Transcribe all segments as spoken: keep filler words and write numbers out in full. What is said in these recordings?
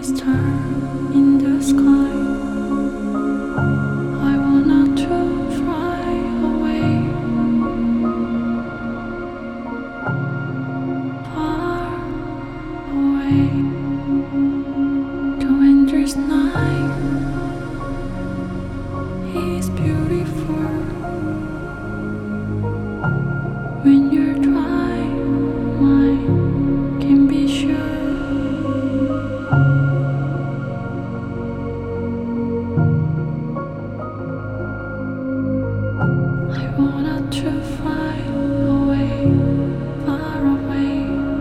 star in the sky. I wanna to fly away, far away, to endless night is beautiful. When you're dry, mine can be sure. I wanna to fly away, far away,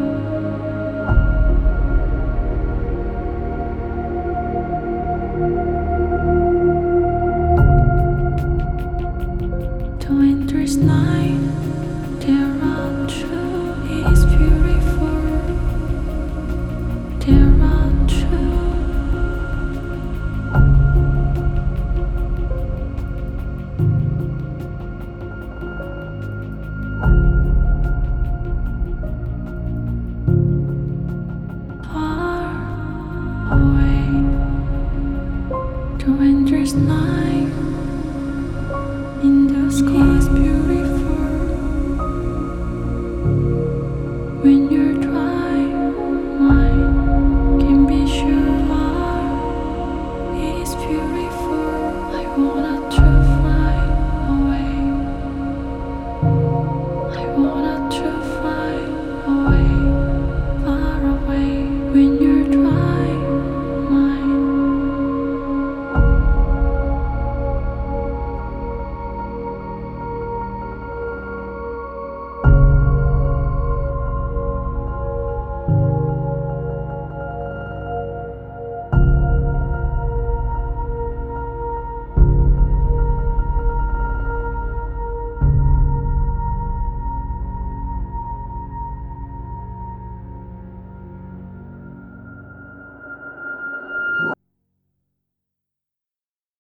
to endless night. There are two is beautiful. There are two. Far away, to endless night in the sky.